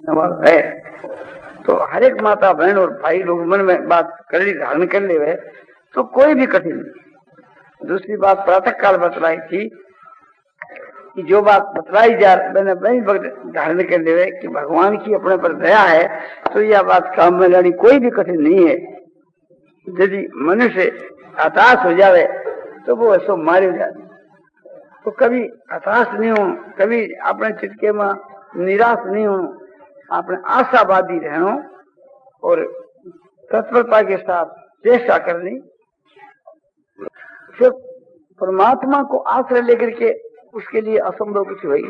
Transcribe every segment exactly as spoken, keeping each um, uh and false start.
हमारा है। तो हर एक माता बहन और भाई लोग मन में बात कड़ी धारण कर ले हुए तो कोई भी कठिन नहीं। दूसरी बात प्रातः काल बतलाई थी कि जो बात बतलाई जा मैंने वही धारण कर ले कि भगवान की अपने पर दया है तो यह बात काम में लानी कोई भी कठिन नहीं है। यदि मनुष्य हताश हो जावे तो वो ऐसा मारे जाए। तो कभी हताश नहीं हो, कभी अपने चित्के में निराश नहीं हो, अपने आशावादी रहना और तत्परता के साथ चेष्टा करनी। फिर परमात्मा को आश्रय लेकर के उसके लिए असंभव कुछ हुई।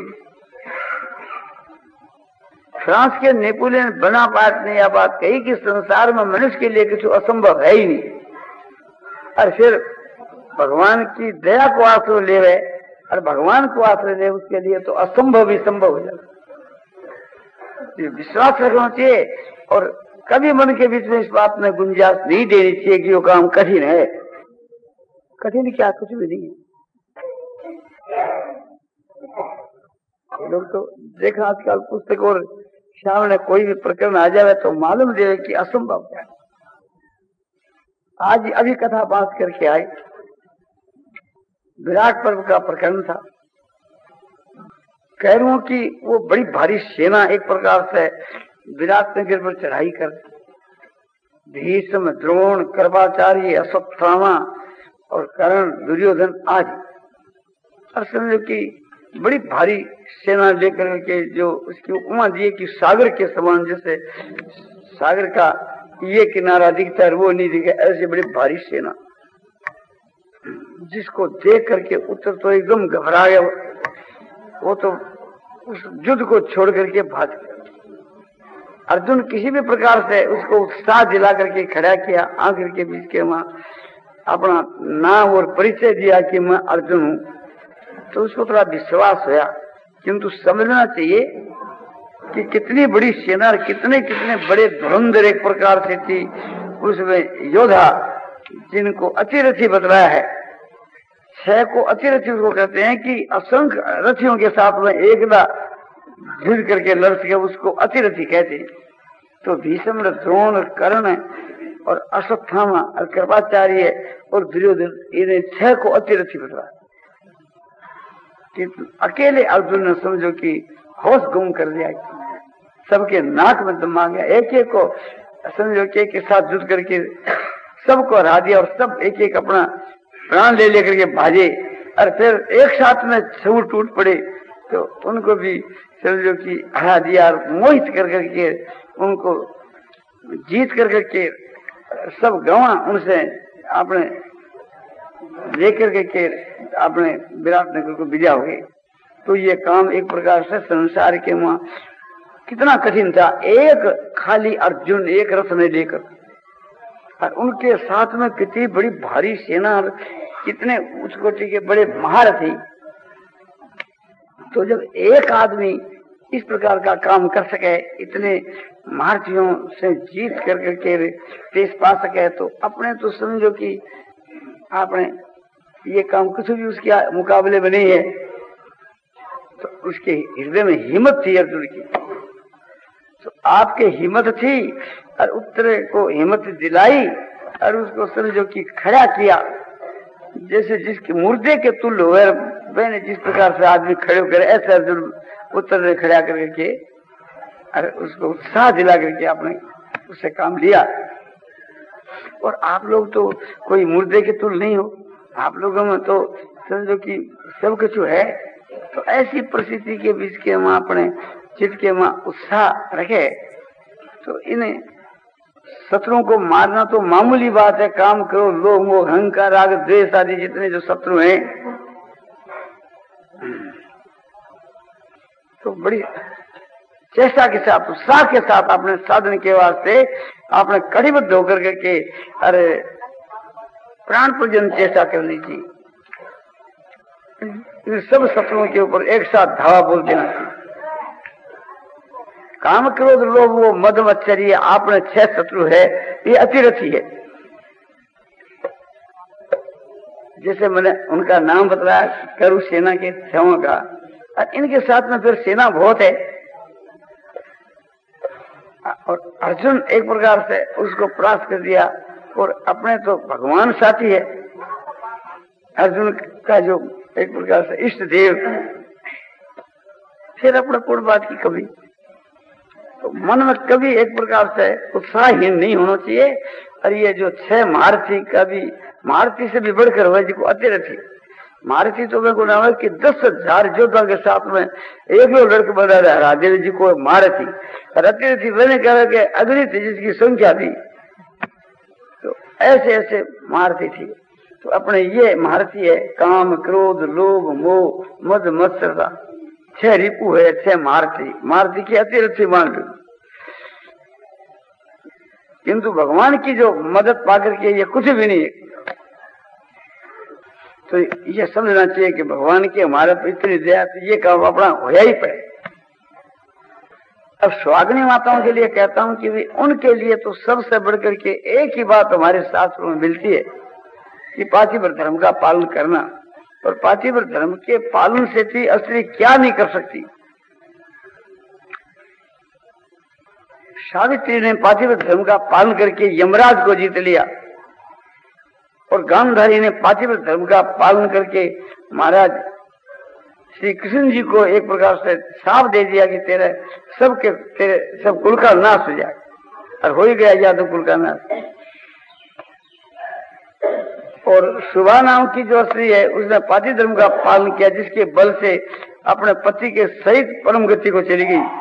फ्रांस के नेपोलियन बोनापार्ट ने यह बात कही कि संसार में मनुष्य के लिए कुछ असंभव है ही नहीं। और फिर भगवान की दया को आश्रय ले रहे और भगवान को आश्रय ले उसके लिए तो असंभव भी संभव हो जाता। विश्वास रखना चाहिए और कभी मन के बीच में इस बात में गुंजाइश नहीं देनी चाहिए कि वो काम कठिन है। कठिन क्या, कुछ भी नहीं है। लोग तो देखा आजकल पुस्तक और सामने कोई भी प्रकरण आ जाए तो मालूम दे कि असंभव क्या है। आज अभी कथा बात करके आए, विराट पर्व का प्रकरण था। कैरवों की वो बड़ी भारी सेना एक प्रकार से विराट नगर पर चढ़ाई कर भीष्म, द्रोण, कृपाचार्य, अश्वत्थामा और कर्ण, दुर्योधन आदि और समझो कि बड़ी भारी सेना लेकर के जो उसकी उपमा दिए कि सागर के समान, जैसे सागर का ये किनारा दिखता है वो नहीं दिखे, ऐसे बड़ी भारी सेना जिसको देख करके उत्तर तो एकदम घबरा गया। वो तो उस युद्ध को छोड़ करके भाग गया। अर्जुन किसी भी प्रकार से उसको उत्साह दिला करके खड़ा किया, आंख के बीच के वहां अपना नाम और परिचय दिया कि मैं अर्जुन हूं, तो उसको थोड़ा विश्वास हुआ। किंतु समझना चाहिए कि कितनी बड़ी सेना, कितने कितने बड़े धुरंधर एक प्रकार से थी उसमें योद्धा, जिनको अतिरथी बतलाया है। छह को अतिरथी उसको कहते हैं कि असंख्य रथियों के साथ में एकदा युद्ध करके लड़ सके, उसको अतिरथी कहते हैं। तो भीष्म, द्रोण, कर्ण और अश्वत्थामा और कृपाचार्य और दुर्योधन, इन्हें छह को अतिरथी बतलाया। अकेले अर्जुन ने समझो कि होश गुम कर दिया, सबके नाक में दम आ गया। एक एक को समझो कि एक के साथ युद्ध करके सबको हरा दिया और सब एक एक अपना प्राण ले लेकर के भागे। और फिर एक साथ में छूर टूट पड़े तो उनको भी समझो कि हरा दिया और मोहित कर करके उनको जीत कर करके सब गवा उनसे अपने लेकर के अपने विराट नगर को विजय हो गए। तो ये काम एक प्रकार से संसार के वहां कितना कठिन था। एक खाली अर्जुन एक रथ में लेकर और उनके साथ में कितनी बड़ी भारी सेना और कितने उच्च कोटि के बड़े महारथी। तो जब एक आदमी इस प्रकार का काम कर सके, इतने महारथियों से जीत कर करके देश पा सके, तो अपने तो समझो कि आपने ये काम कुछ भी उसके मुकाबले में नहीं है। तो उसके हृदय में हिम्मत थी अर्जुन की, तो आपके हिम्मत थी और उत्तरे को हिम्मत दिलाई और उसको समझो कि खड़ा किया। जैसे जिसके मुर्दे के तुल्य हुए मैंने जिस प्रकार से आदमी खड़े होकर, ऐसे अर्जुन उत्तर ने खड़ा करके और उसको उत्साह दिला करके आपने उससे काम लिया। और आप लोग तो कोई मुर्दे के तुल्य नहीं हो, आप लोगों में तो समझो कि सब कुछ है। तो ऐसी परिस्थिति के बीच के वहां अपने चित्त के वहां उत्साह रखे। तो इन्हें शत्रुओं को मारना तो मामूली बात है। काम करो, लोभ, मोह, अहंकार, राग, द्वेष आदि जितने जो शत्रु हैं, तो बड़ी चेष्टा के साथ, उत्साह के साथ अपने साधन के वास्ते आपने कड़ीबद्ध होकर के अरे प्राण पूजन चेष्टा करनी चाहिए। सब शत्रुओं के ऊपर एक साथ धावा बोल देना चाहिए। काम, क्रोध, लोभ, वो मद, मत्सर्य, आपने छह शत्रु है, ये अतिरथी है। जैसे मैंने उनका नाम बताया, करु सेना के छहों का, और इनके साथ में फिर सेना बहुत है। और अर्जुन एक प्रकार से उसको परास्त कर दिया और अपने तो भगवान साथी है अर्जुन का जो एक प्रकार से इष्ट देव। फिर अपने पूर्ववाद की कभी तो मन में कभी एक प्रकार से उत्साहहीन नहीं होना चाहिए। और ये जो छह महारथी कभी महारथी से भी बढ़कर हुआ जिसको अतिरथी महारथी तो मेरे को नाम है कि दस हजार योद्धा के साथ में एक दो लड़के बना रहा देवी जी को महारथी और अतिरथी मैंने कहा कि अग्नि थी जिसकी संख्या थी। तो ऐसे ऐसे महारथी थी। तो अपने ये महारथी है काम क्रोध लोभ मोह मद मत्सरता छह रिपु है छह महारथी महारथी की अतिरथी मान लो। किंतु भगवान की जो मदद पाकर के ये कुछ भी नहीं है। तो ये समझना चाहिए कि भगवान की हमारे पर इतनी दया तो ये काम अपना होया ही पड़े। अब स्वाग्नी माताओं के लिए कहता हूं कि भी उनके लिए तो सबसे बढ़कर के एक ही बात हमारे शास्त्रों में मिलती है कि पातिव्रत धर्म का पालन करना। और पातिव्रत धर्म के पालन से थी स्त्री क्या नहीं कर सकती। सावित्री ने पातिव्रत धर्म का पालन करके यमराज को जीत लिया और गांधारी ने पातिव्रत धर्म का पालन करके महाराज श्री कृष्ण जी को एक प्रकार से साफ दे दिया कि तेरे सबके तेरे सब कुल का नाश हो जाए और हो ही गया यादव कुल का नाश। और सुभा नाम की जो स्त्री है उसने पाति धर्म का पालन किया जिसके बल से अपने पति के सहित परम गति को चली गई।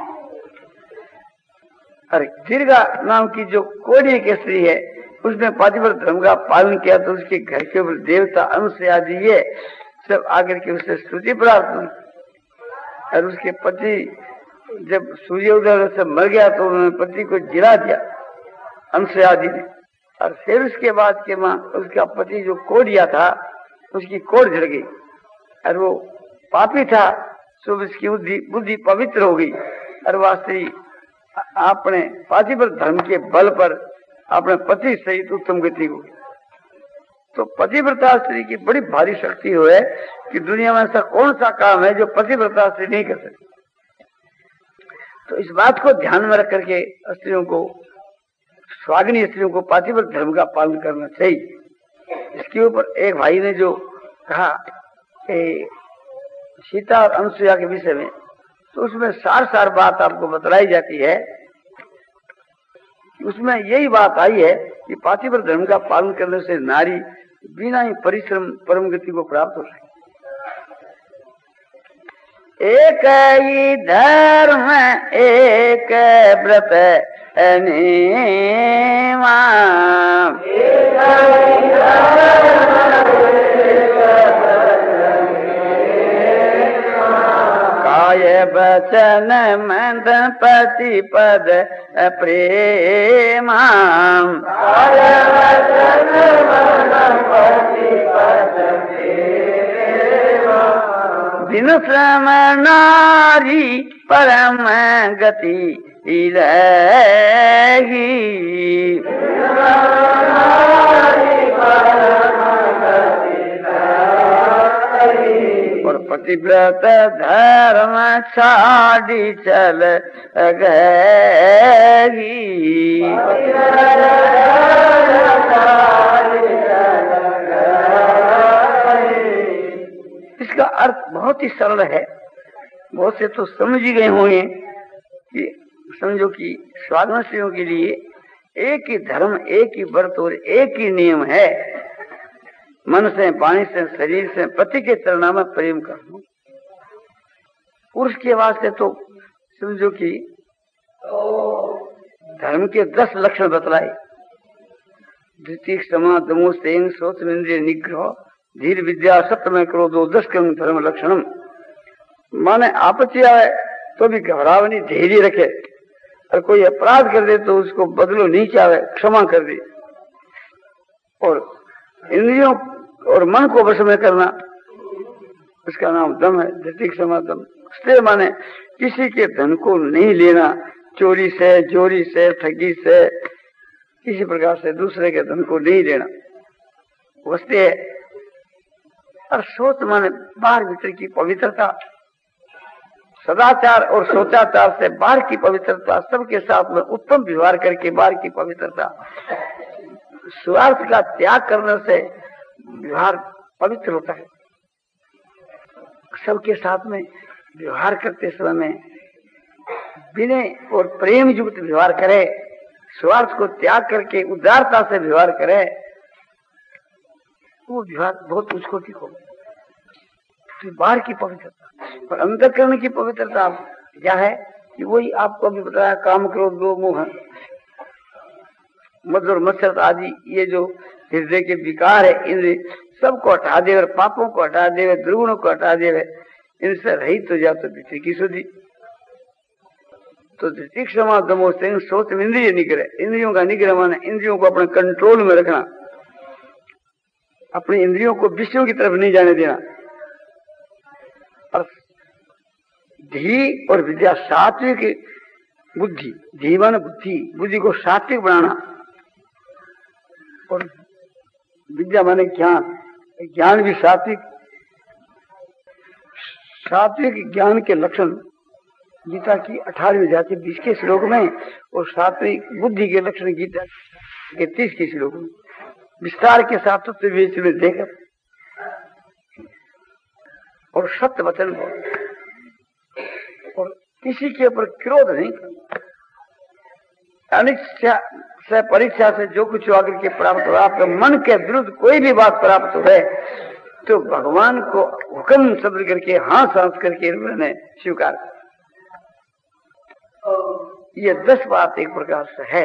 और दीर्घा नाम की जो कोड़ी की स्त्री है उसने पातिव्रत धर्म का पालन किया तो उसके घर के ऊपर देवता अनुसया आदि ये सब आकर के उससे स्तुति प्राप्त हुई। और उसके पति जब सूर्योदय से मर गया तो उन्होंने पति को जिला दिया अनुसया आदि ने। और फिर उसके बाद के मां उसका पति जो कोड़िया था उसकी कोड़ झड़ गई और वो पापी था तो उसकी बुद्धि बुद्धि पवित्र हो गई और वह स्त्री अपने पातिव्रत धर्म के बल पर अपने पति सहित उत्तम गति हो गई। तो पतिव्रता स्त्री की बड़ी भारी शक्ति हो है कि दुनिया में ऐसा कौन सा काम है जो पतिव्रता स्त्री नहीं कर सकती। तो इस बात को ध्यान में रख करके स्त्रियों को स्वाग्नी स्त्रियों को पातिव्रत धर्म का पालन करना चाहिए। इसके ऊपर एक भाई ने जो कहा कि सीता और अनुसुईया के विषय में तो उसमें सार सार बात आपको बतलाई जाती है। उसमें यही बात आई है कि पातिव्रत धर्म का पालन करने से नारी बिना ही परिश्रम परम गति को प्राप्त हो सके। एक ही धर्म एक व्रत नेमा काय वचन मंद पति पद प्रेमा काय वचन मंद पति पद प्रेमा बिन श्रम नारी परम गति रही। और पतिव्रत धर्म छाड़ी चल गई। इसका अर्थ बहुत ही सरल है। बहुत से तो समझ ही गए होंगे कि समझो कि स्वागत स्त्रियों के लिए एक ही धर्म एक ही व्रत और एक ही नियम है। मन से वाणी से शरीर से पति के चरणों में प्रेम करना। पुरुष के वास्ते तो समझो कि धर्म के दस लक्षण बतलाए। धृति क्षमा दमो सेन श्रोत इंद्रिय निग्रह धीर विद्या सत्यमय क्रोधो दस कर्म धर्म लक्षणम। माने आपत्ति आए तो भी घबराव नहीं, धैर्य रखे। और कोई अपराध कर दे तो उसको बदलो नहीं चाहे, क्षमा कर दे। और इंद्रियों और मन को वश में करना उसका नाम दम है। धृति क्षमा दम स्ते माने किसी के धन को नहीं लेना, चोरी से जोरी से ठगी से किसी प्रकार से दूसरे के धन को नहीं लेना वस्ते है। और सोच माने बाहर भीतर की पवित्रता, सदाचार और सोचाचार से बाहर की पवित्रता, सबके साथ में उत्तम व्यवहार करके बाहर की पवित्रता, स्वार्थ का त्याग करने से व्यवहार पवित्र होता है। सबके साथ में व्यवहार करते समय में विनय और प्रेम युक्त व्यवहार करे, स्वार्थ को त्याग करके उदारता से व्यवहार करे, वो व्यवहार बहुत उसको ठीक होगा। तो बाहर की पवित्रता और अंतःकरण की पवित्रता क्या है कि वही आपको अभी बताया, काम क्रोध लोभ मोह मद और मत्सर आदि ये जो हृदय के विकार है, इन सबको हटा दे और पापों को हटा दे, दुर्गुणों को हटा दे, इनसे रहित हो जाओ तो धृति की शुद्धि। तो धृति क्षमा दमो से सोच में इंद्रिय निग्रह, इंद्रियों का निग्रह माने इंद्रियों को अपने कंट्रोल में रखना, अपनी इंद्रियों को विषयों की तरफ नहीं जाने देना। और धी और विद्या, सात्विक बुद्धि, जीवन बुद्धि, बुद्धि को सात्विक बनाना, और विद्या माने ज्ञान, ज्ञान भी सात्विक। सात्विक ज्ञान के लक्षण गीता की अठारहवीं जाति बीस के श्लोक में, और सात्विक बुद्धि के लक्षण गीता के तीस के श्लोक में विस्तार के साथ तो विवेचन में देकर, और सत्य वचन बोल, और किसी के ऊपर क्रोध नहीं करना। अनिच्छा से परीक्षा से जो कुछ आकर के प्राप्त हो, आपके मन के विरुद्ध कोई भी बात प्राप्त हो गए तो भगवान को हुक्म शब्द करके हाँ सांस करके उन्होंने स्वीकार। ये दस बात एक प्रकार से है।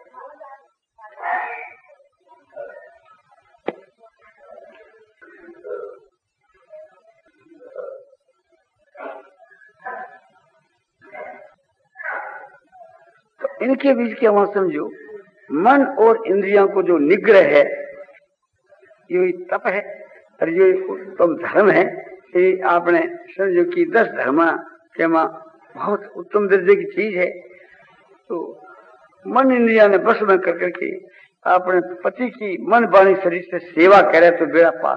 तो इनके बीच के वहां समझो, मन और इंद्रियों को जो निग्रह है, ये तप है और ये उत्तम धर्म है। ये आपने समझो कि दस धर्म के मां बहुत उत्तम दर्जे की चीज है। तो मन इंद्रिया ने बस में कर करके अपने पति की मन वाणी शरीर से सेवा करे तो बेड़ा पास।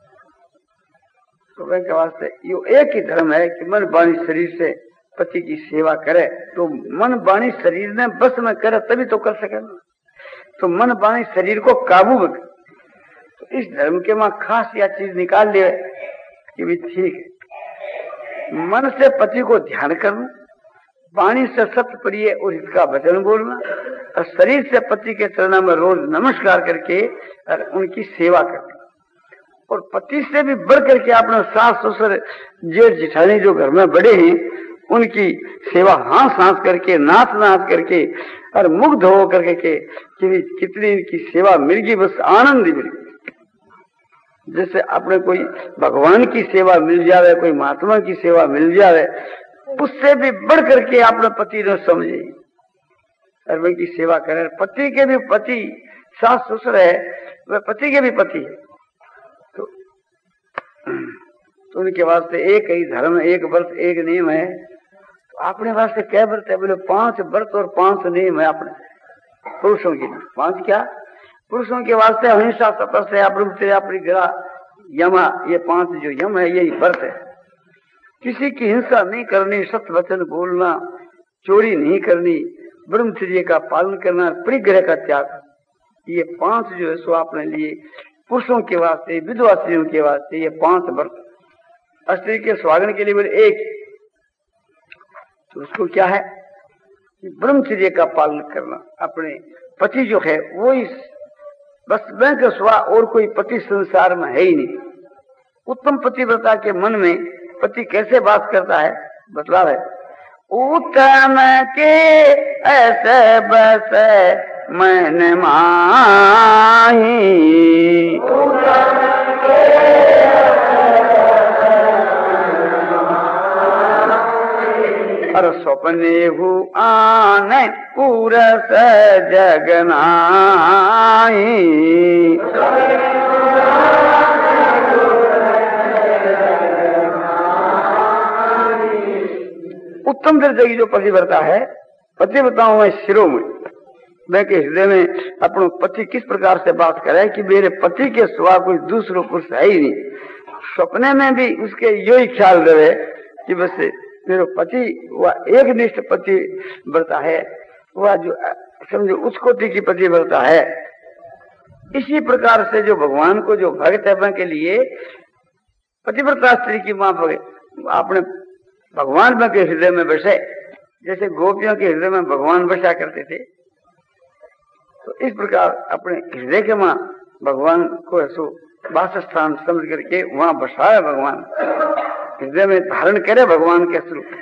तो वह के वास्ते ये एक ही धर्म है कि मन वाणी शरीर से पति की सेवा करे। तो मन वाणी शरीर ने बस में करे तभी तो कर सके ना। तो मन वाणी शरीर को काबू में, तो इस धर्म के मां खास यह चीज निकाल ले कि भी ठीक है, मन से पति को ध्यान करना, वाणी से सत्य प्रिय और इसका वचन बोलना, और शरीर से पति के चरणों में रोज नमस्कार करके और उनकी सेवा करना। और पति से भी बढ़ करके अपने सास ससुर जेठ जिठानी जो घर में बड़े हैं उनकी सेवा हाँ सांस करके, नाच नाच करके और मुग्ध हो करके के कि कितनी इनकी सेवा मिल गई, बस आनंद ही मिल गई। जैसे अपने कोई भगवान की सेवा मिल जावे, कोई महात्मा की सेवा मिल जावे, उससे भी बढ़ करके अपने पति ने समझे और उनकी सेवा करे। पति के भी पति सास ससुर है, वह पति के भी पति है। तो, तो उनके वास्ते एक ही धर्म, एक व्रत, एक नियम है। तो अपने वास्ते क्या व्रत है? बोले पांच व्रत और पांच नियम है अपने पुरुषों के। पांच क्या? पुरुषों के वास्ते अहिंसा, तपस्या, ब्रह्मचर्य, परिग्रह, यमा, ये पांच जो यम है यही व्रत है। किसी की हिंसा नहीं करनी, सत्य वचन बोलना, चोरी नहीं करनी, ब्रह्मचर्य का पालन करना, परिग्रह का त्याग, ये पांच जो है सो आपने लिए पुरुषों के वास्ते, विधवा स्त्रियों के वास्ते ये पांच व्रत। स्त्री के स्वागन के लिए बोले एक, तो उसको क्या है? ब्रह्मचर्य का पालन करना। अपने पति जो है वो इस बस बैंक स्वा और कोई पति संसार में है ही नहीं। उत्तम पतिव्रता के मन में पति कैसे बात करता है बतला है। उत्तम के ऐसे बस मन माही, और स्वप्ने हु आने पूरस जगनाई। उत्तम दर्जे की जो पतिव्रता है, पतिव्रताओं में शिरो में मैं के हृदय में अपने पति किस प्रकार से बात करे कि मेरे पति के सिवा कोई दूसरो पुरुष है ही नहीं। सपने में भी उसके यो ही ख्याल रहे कि बस मेरा पति वह एक निष्ठ पति व्रता है, वह जो समझो उस कोटि की पति व्रता है। इसी प्रकार से जो भगवान को जो भक्त है के लिए पतिव्रता स्त्री की मां आपने भगवान में के हृदय में बसे, जैसे गोपियों के हृदय में भगवान बसा करते थे, तो इस प्रकार अपने हृदय के मां भगवान को ऐसो वास स्थान समझ करके वहां बसाए, भगवान हृदय में धारण करे भगवान के स्वरूप,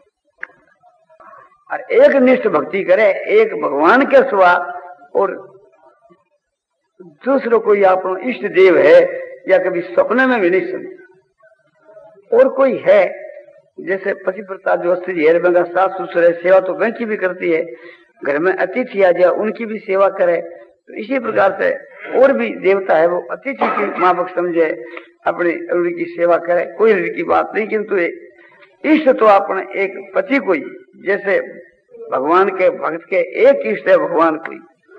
और एक निष्ठ भक्ति करे एक भगवान के सिवा, और दूसरों कोई अपना इष्ट देव है या कभी सपने में भी नहीं समझे। और कोई है जैसे पतिव्रता जो स्त्री है, बंगा सास ससुर है, सेवा तो वह की भी करती है, घर में अतिथि आ जाए उनकी भी सेवा करे, तो इसी प्रकार से और भी देवता है वो अतिथि की मां बाप समझे, अपने उनकी सेवा करे, कोई की बात नहीं। किंतु इष्ट तो अपने एक पति कोई, जैसे भगवान के भक्त के एक इष्ट है भगवान कोई।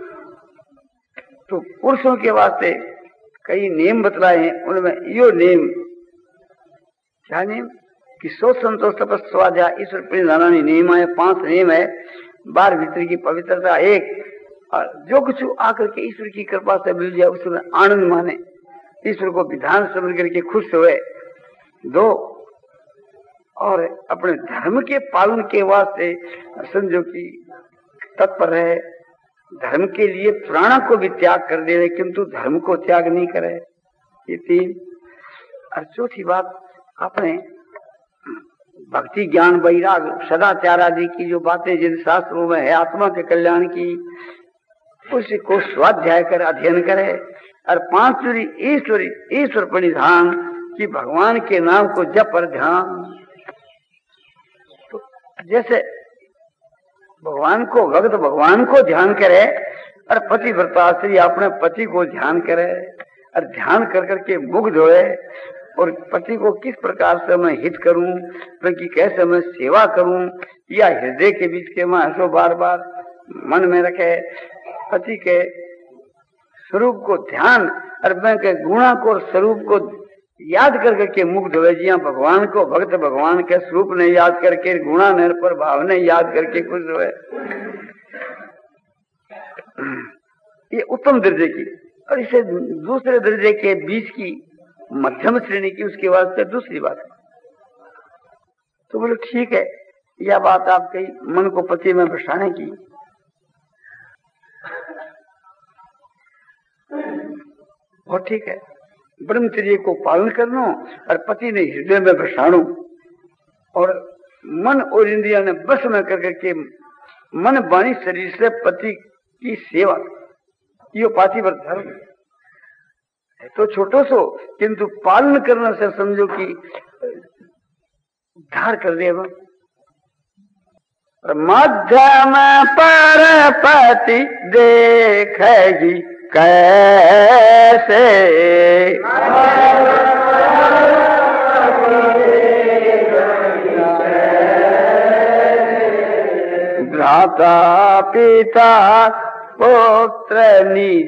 तो पुरुषों के वास्ते कई नियम बतलाए हैं, उनमें यो नियम क्या नियम कि सोच संतोष तपस्या स्वाध्याय ईश्वर प्रणिधानी नियम है, पांच नियम है, बार भीतर की पवित्रता एक, और जो कुछ आकर के ईश्वर की कृपा से मिल जाए उसमें आनंद माने, ईश्वर को विधान समझ करके खुश हुए दो, और अपने धर्म के पालन के वास्ते समझो कि तत्पर है, धर्म के लिए प्राणों को भी त्याग कर दे किंतु धर्म को त्याग नहीं करे, ये तीन। और चौथी बात अपने भक्ति ज्ञान वैराग सदाचार आदि की जो बातें जिन शास्त्रों में है आत्मा के कल्याण की, उसको स्वाध्याय कर अध्ययन करे, और पांचवी ईश्वरी ईश्वर प्रणिधान कि भगवान के नाम को जप पर ध्यान। तो जैसे भगवान को भक्त भगवान को ध्यान करे और पतिव्रता स्त्री अपने पति को ध्यान करे, और ध्यान कर करके मुग्ध होए, और पति को किस प्रकार से मैं हित करूं, उनकी कैसे मैं सेवा करूं, या हृदय के बीच के मैं ऐसो बार बार मन में रखे, पति के स्वरूप को ध्यान और मैं के गुणा को स्वरूप को याद कर करके मुग्ध हुए, जिया भगवान को भक्त भगवान के स्वरूप ने याद करके गुणा ने पर भाव ने याद करके खुश हुए। ये उत्तम दर्जे की, और इसे दूसरे दर्जे के बीच की मध्यम श्रेणी की उसके वास्ते दूसरी बात है। तो बोलो ठीक है, यह बात आपके मन को पति में बसाने की, और ठीक है ब्रह्मचर्य को पालन करना और पति ने हृदय में बसाणो, और मन और इंद्रिया ने बस में कर करके मन वाणी शरीर से पति की सेवा, यो पातिव्रत धर्म है। तो छोटो सो किंतु पालन करने से समझो कि धार कर देगा। मध्यम पर पति देखेगी कैसे, भ्राता पिता पुत्र निज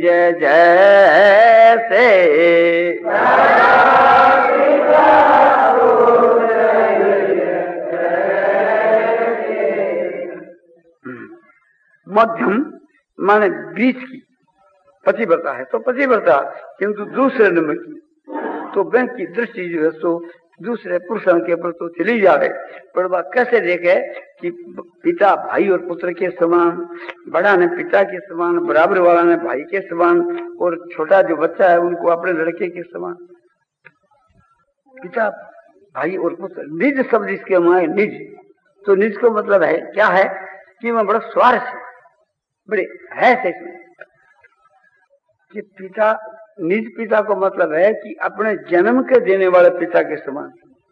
जैसे, मध्यम माने बीच की पतिव्रता है, तो पतिव्रता किंतु दूसरे नंबर की, तो बैंक की दृष्टि जो है सो दूसरे पुरुषों के ऊपर तो चली जाए, पर वह कैसे देखे कि पिता भाई और पुत्र के समान, बड़ा ने पिता के समान, बराबर वाला ने भाई के समान, और छोटा जो बच्चा है उनको अपने लड़के के समान। पिता भाई और पुत्र, निज शब्द इसके माए निज, तो निज को मतलब है क्या है कि मैं बड़ा स्वार्थ बड़े है से इसमें कि पिता निज पिता को मतलब है कि अपने जन्म के देने वाले पिता के समान,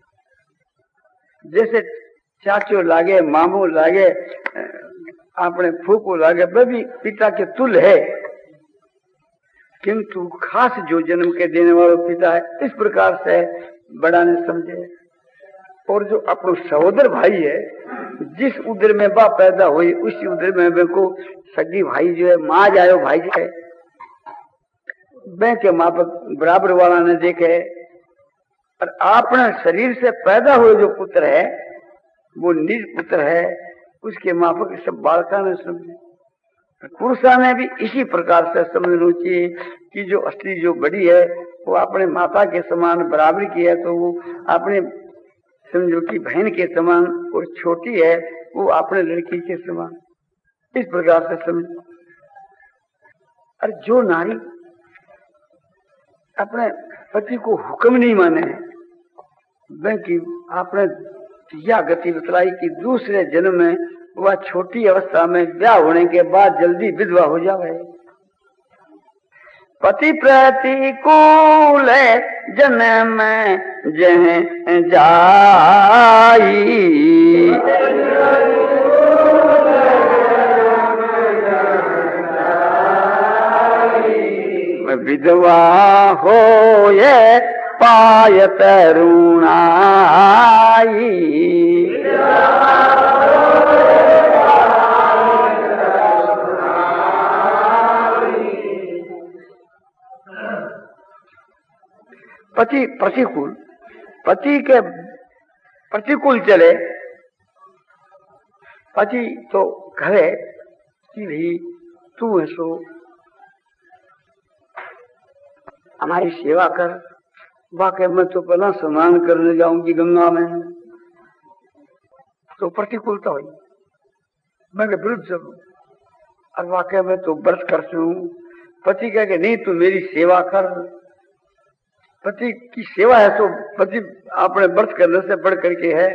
जैसे चाचो लागे मामू लागे अपने फूफू लागे वह भी पिता के तुल्य है, किंतु खास जो जन्म के देने वाला पिता है इस प्रकार से बड़ा ने समझे। और जो अपना सहोदर भाई है, जिस उधर में बा पैदा हुई उसी उधर में वे को सगी भाई जो है माँ जायो भाई जो है वे के माँ बाप बराबर वाला ने देखे, और अपने शरीर से पैदा हुए जो पुत्र है वो निज पुत्र है, उसके माफक सब बालका ने समझे। पुरुषा ने भी इसी प्रकार से समझना चाहिए कि जो असली जो बड़ी है वो अपने माता के समान बराबरी की है, तो वो अपने समझो कि बहन के समान, और छोटी है वो अपने लड़की के समान, इस प्रकार से समझ। और जो नारी अपने पति को हुक्म नहीं माने, बल्कि आपने यह गति बतलाई कि दूसरे जन्म में वह छोटी अवस्था में ब्याह होने के बाद जल्दी विधवा हो जावे। पति प्रतिकूल जन्म जह जाई, विधवा हो ये पायत रुणाई। पति प्रतिकूल, पति के प्रतिकूल चले, पति तो कहे कि भाई तू है सो हमारी सेवा कर, वाकई मैं तो पहला स्नान करने जाऊंगी गंगा में, तो प्रतिकूलता हुई, मैं विरुद्ध चलूं, और वाकई में तो व्रत करती हूँ। पति कह के नहीं तू मेरी सेवा कर, पति की सेवा है तो पति अपने व्रत करने से बढ़ करके है।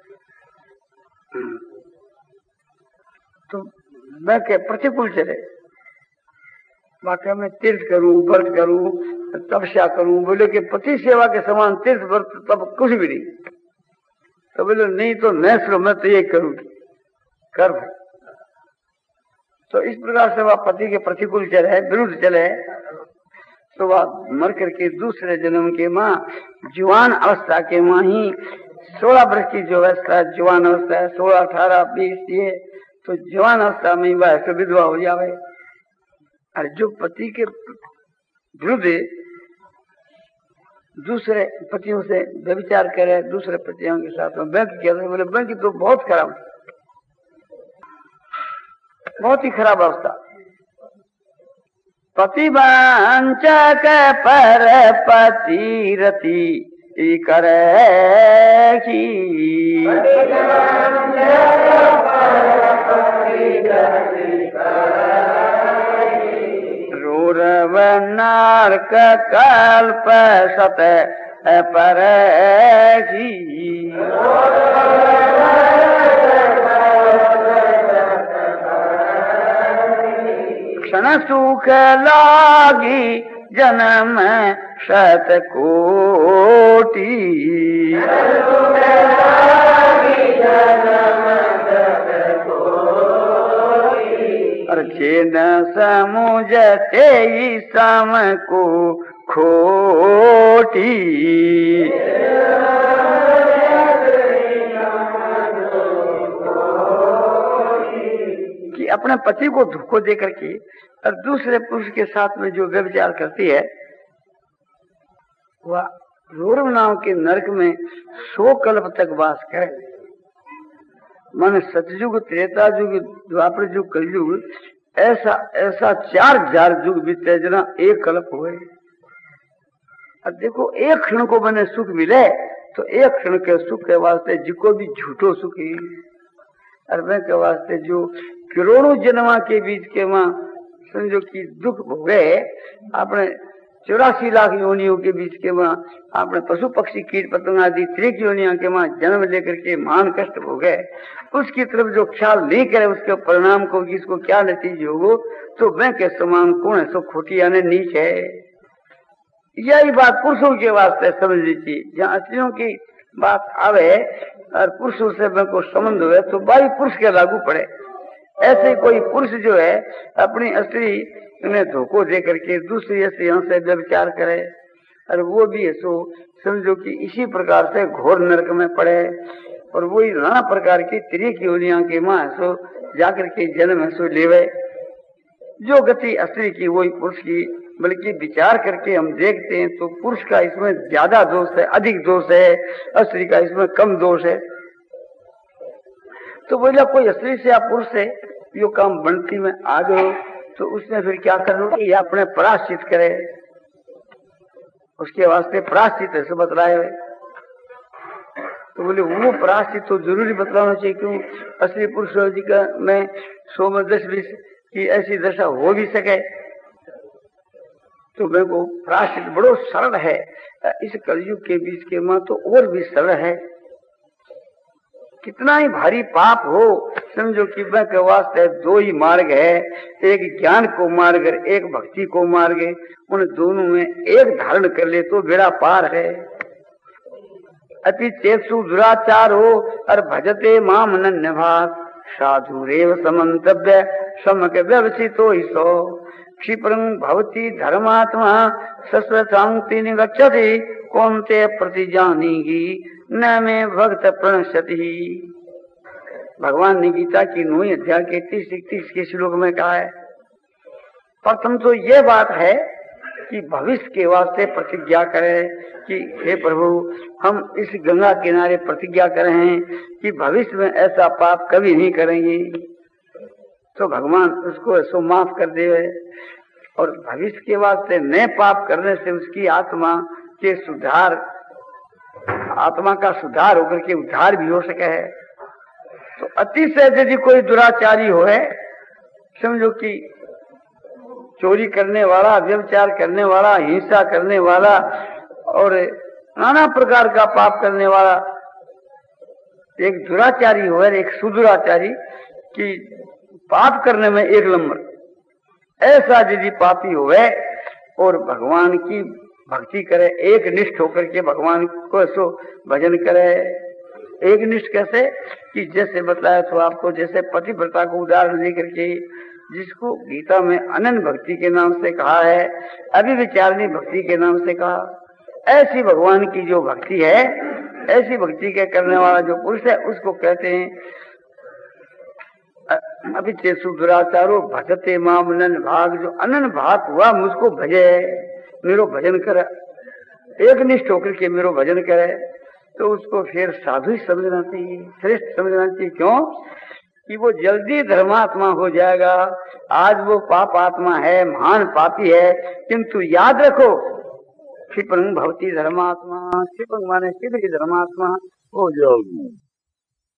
तो मैं के प्रतिकूल चले, वाकई में तीर्थ करूं, व्रत करूं, तपस्या करूं, बोले कि पति सेवा के समान तीर्थ व्रत तब कुछ भी नहीं। तो बोले नहीं तो मैं शुरू मैं तो ये करूंगी, कर भाई। तो इस प्रकार से वह पति के प्रतिकूल चले, विरुद्ध चले, तो वह मर करके दूसरे जन्म के माँ जवान अवस्था के माँ ही सोलह वर्ष की जो अवस्था जवान अवस्था है, सोलह अठारह बीस ये, तो जवान अवस्था में वह ऐसे विधवा हो जावे। और जो पति के विरुद्ध दूसरे पतियों से व्यभिचार करे, दूसरे पतियों के साथ में बैंक किया, बोले बैंक तो बहुत खराब, बहुत ही खराब अवस्था। पति वंचक पर पति रति करेगी, रूरव नारक कल्प सत परेगी, क्षण सुख लागी जन्म शत कोटि, और जे न समुझते सम को खोटी, कि अपने पति को धोखा दे करके और दूसरे पुरुष के साथ में जो व्यभिचार करती है, वह रूरव नाम के नरक में सौ कल्प तक वास करे। माने सतयुग, त्रेता युग, द्वापर युग, कलयुग, ऐसा ऐसा चार हजार युग बीते जना एक कल्प हुए। अब देखो एक क्षण को मैंने सुख मिले तो एक क्षण के सुख के वास्ते जिको भी झूठो सुख ही, और मैं के वास्ते जो करोड़ों जन्मा के बीच के मां समझो कि दुख भोगे, अपने चौरासी लाख योनियों के बीच के मां अपने पशु पक्षी कीट पतंग आदि त्रिक योनियों के मां जन्म लेकर के महान कष्ट भोगे, उसकी तरफ जो ख्याल नहीं करे उसके परिणाम को कि इसको क्या नतीजे होगो, तो मैं के समान कौन है सो खोटी आने नीच है। यही बात पुरुषों के वास्ते समझ लीजिए। जहाँ स्त्रियों की बात आवे और पुरुषों से मैं को संबंध हुए तो बाई पुरुष के लागू पड़े। ऐसे कोई पुरुष जो है अपनी स्त्री में धोखो दे करके दूसरी स्त्रियों से व्यभिचार करे, और वो भी ऐसो समझो कि इसी प्रकार से घोर नरक में पड़े, और वही नाना प्रकार की त्रिक योनियां के मां ऐसो जाकर के जन्म ऐसो लेवे। जो गति स्त्री की वही पुरुष की, बल्कि विचार करके हम देखते हैं तो पुरुष का इसमें ज्यादा दोष है, अधिक दोष है, स्त्री का इसमें कम दोष है। तो बोला कोई स्त्री से या पुरुष से यो काम बनती में आ गयो तो उसने फिर क्या करना कि अपने प्रायश्चित करे, उसके वास्ते प्रायश्चित ऐसे बतलाए हुए। तो बोले वो प्रायश्चित तो जरूरी बतलाना चाहिए, क्यों असली पुरुष जी का में सौ में दस बीस की ऐसी दशा हो भी सके। तो मेरे को प्रायश्चित बड़ो सरल है, इस कलयुग के बीच के मां तो और भी सरल है। कितना ही भारी पाप हो, समझो कि मैं के वास्ते दो ही मार्ग है, एक ज्ञान को मार्ग एक भक्ति को मार्ग, उन दोनों में एक धारण कर ले तो बेड़ा पार है। अति चेतु दुराचार हो और भजते माम नन्य भाग साधु रेव समन्तव्य समक व्यवसितो ही सो क्षिप्रं भवती धर्मात्मा सस्वशांति निगच्छति कौन ते प्रतिजानीगी न में भक्त प्रणश्यति। भगवान ने गीता की नौवीं अध्याय के तीस इकतीस के श्लोक में कहा है, प्रथम तो ये बात है कि भविष्य के वास्ते प्रतिज्ञा करें कि हे प्रभु हम इस गंगा किनारे प्रतिज्ञा करे हैं कि भविष्य में ऐसा पाप कभी नहीं करेंगे, तो भगवान उसको ऐसो माफ कर दे। और भविष्य के वास्ते नए पाप करने से उसकी आत्मा के सुधार, आत्मा का सुधार होकर के उद्धार भी हो सके है। तो अतिशय यदि कोई दुराचारी हो है, समझो कि चोरी करने वाला, व्यभिचार करने वाला, हिंसा करने वाला और नाना प्रकार का पाप करने वाला एक दुराचारी हो है, एक सुदुराचारी कि पाप करने में एक नंबर, ऐसा यदि पापी हो है और भगवान की भक्ति करे, एक निष्ठ होकर के भगवान को सो भजन करे। एक निष्ठ कैसे कि जैसे बतलाया तो आपको, जैसे पतिव्रता को उदाहरण लेकर के, जिसको गीता में अनन्य भक्ति के नाम से कहा है, अभिविचारणी भक्ति के नाम से कहा, ऐसी भगवान की जो भक्ति है, ऐसी भक्ति के करने वाला जो पुरुष है उसको कहते हैं अभी चेसु दुराचारो भजते माम अनन्य भाग। जो अनन्य भाग हुआ मुझको भजे, मेरो भजन करे, एक निष्ठ होकर के मेरो भजन करे, तो उसको फिर साधु ही समझना चाहिए, श्रेष्ठ समझना चाहिए। क्यों कि वो जल्दी धर्मात्मा हो जाएगा। आज वो पाप आत्मा है, महान पापी है, किंतु याद रखो क्षिप्रं भवती धर्मात्मा, क्षिप्रं माने शीघ्र धर्मात्मा हो जाओगी।